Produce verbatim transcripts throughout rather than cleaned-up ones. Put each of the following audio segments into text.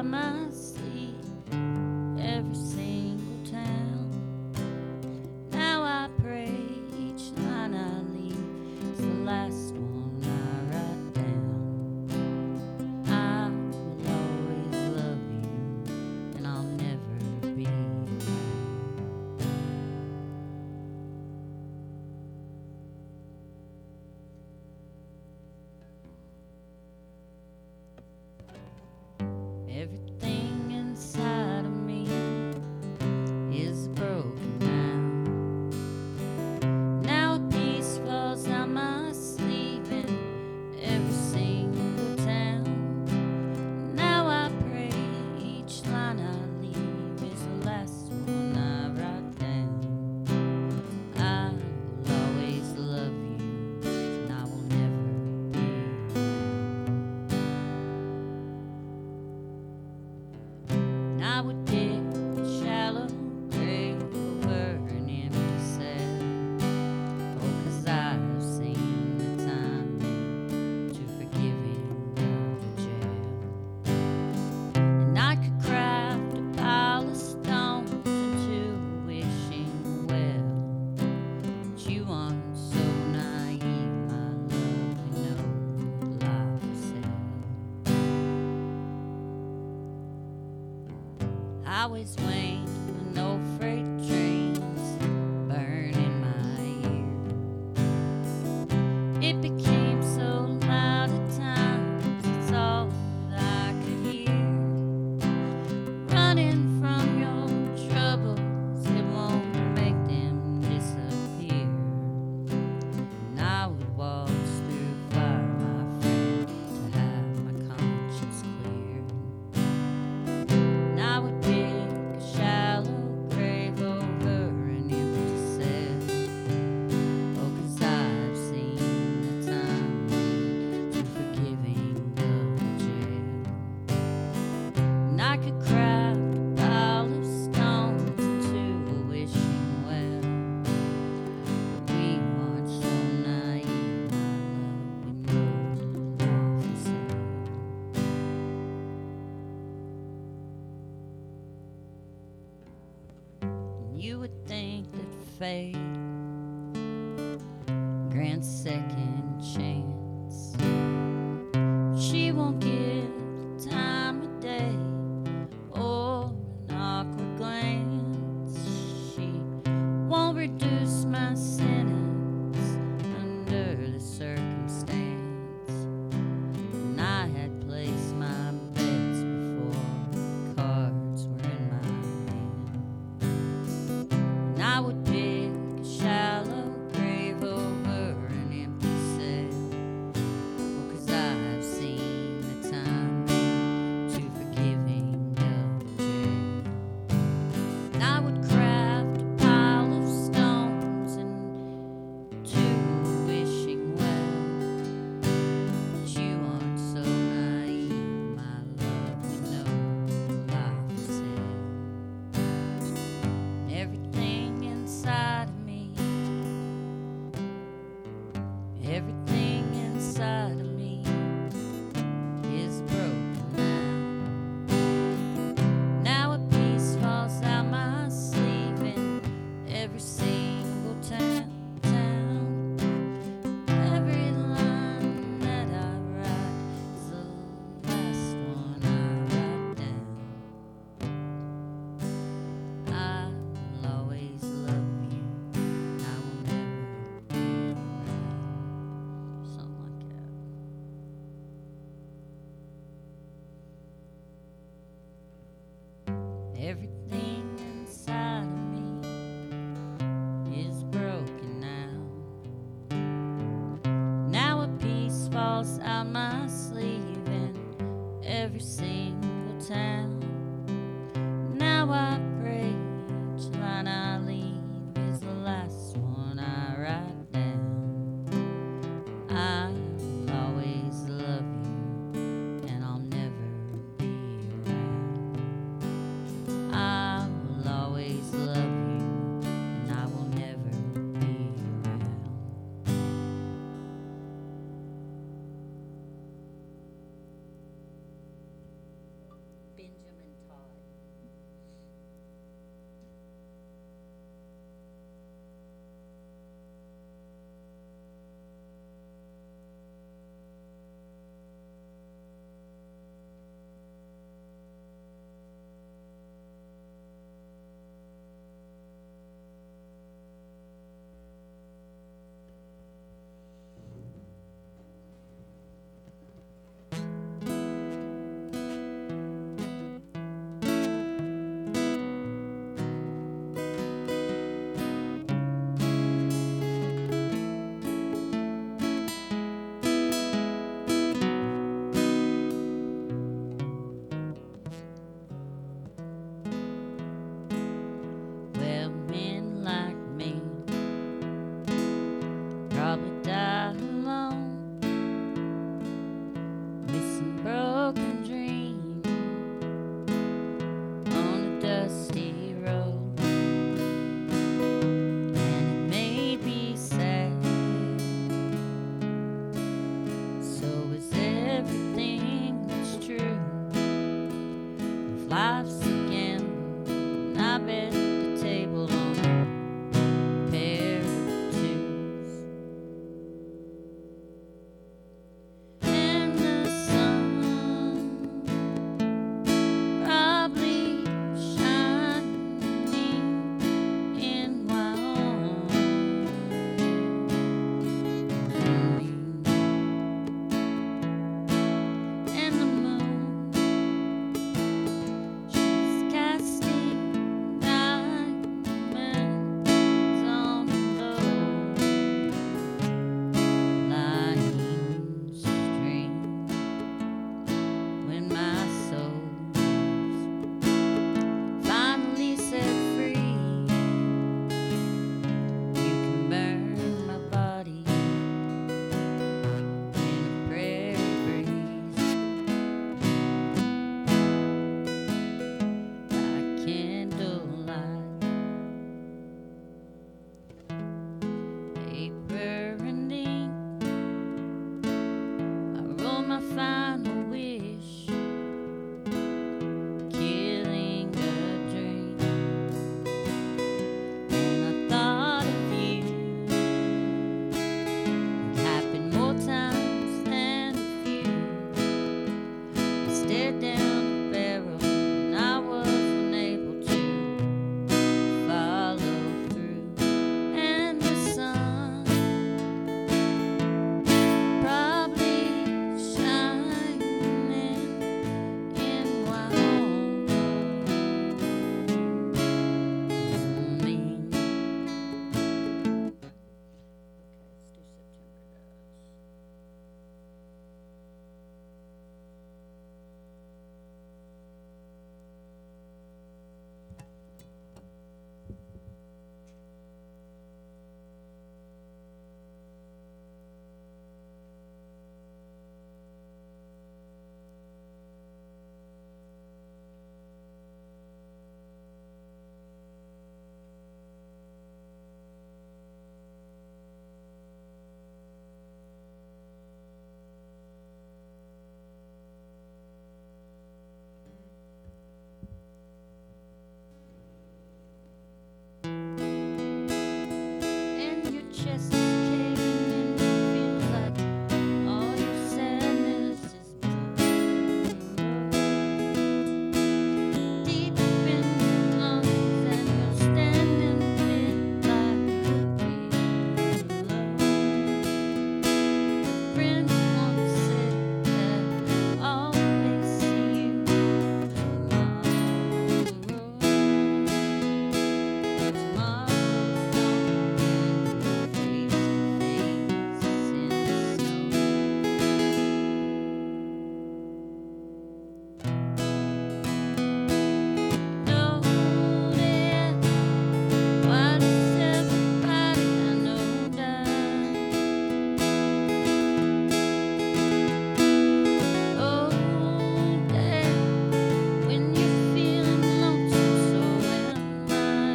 my sleep every single town. Now I pray each line I leave is the last one I write down. I will always love you, and I'll never be around. Everything inside of me is broken now. Now a piece falls out my sleeve in every single town. Now I pray each line I leave is the last one I write down. I will always love you, and I will never be around. I would dig a shallow grave over an empty cell. Oh, 'cause I've seen the time to forgiving of jail. And I could craft a pile of stones into a wishing well. But you aren't so naive, my love, we know life is hell. Highways wane with no freight trains burn in my ear. It became so loud at times, it's all that I could hear. Running from your troubles, it won't make them disappear. And I would waltz through fire, my friend, to have my conscience clear. And I would dig a shallow grave over an empty cell. Oh, 'cause I've seen the time to forgiving of jail. And I could craft a pile of stones into a wishing well. But we aren't so naive, my love, we know life is hell. You would think that fate grants second chance. She won't give the time of day or an awkward glance. She won't reduce my sentence under the circumstance. And I had placed my bets before the cards were in my hand. And I would dig a shallow grave over an empty cell. Oh, 'cause I've seen the time to forgiving of jail. And I would craft a pile of stones into a wishing well. But you aren't so naive, my love, we know life is hell. Everything inside of me, everything inside of me is broken now. Now a piece falls out my sleeve in every single town, town. Every line that I write is the last one I write down. I will always love you, and I will never be around. Something like that. Everything inside of me is broken now. Now a piece falls out my sleeve in every single town. Now I pray each line I leave is the last one I write down. I will always love you, and I'll never be around. I will always love you, and I will never be around. Benjamin. friend once said that I'll always see you tomorrow. Tomorrow's gone and we're face to face in the snow. No, dear, why does everybody I know die? Oh, dear, when you're feeling lonesome, so am I.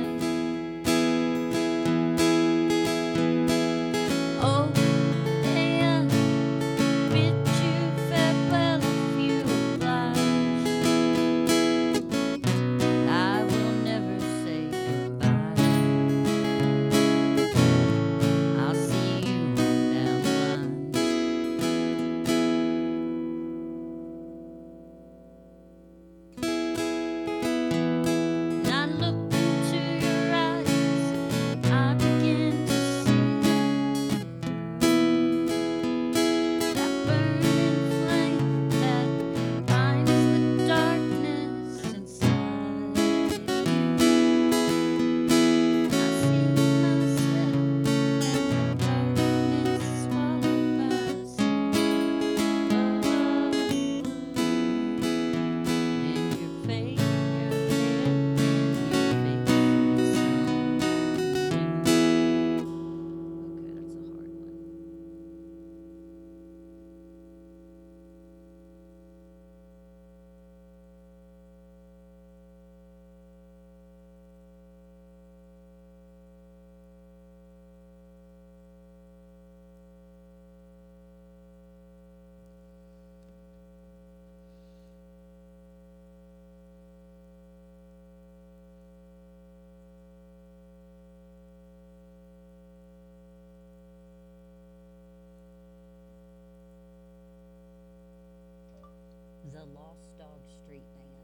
Oh, dear, bid you farewell a few lives. I will never say goodbye. I'll see you on down the line. And I look into your eyes, I begin to see that burning flame that binds the darkness inside. I see myself and the darkness swallowed by the sea. And your face, your head, and your face is someone new. Okay, that's a hard one. The Lost Dog Street Band.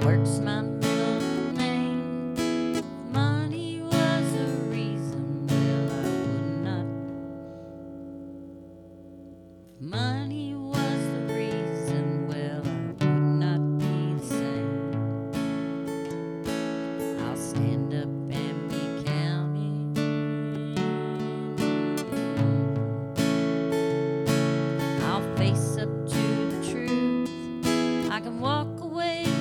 Work's my middle name. If money was a reason, well, I would not. If money was the reason, well, I would not be the same. I'll stand up and be counted. I'll face up to the truth. I can walk away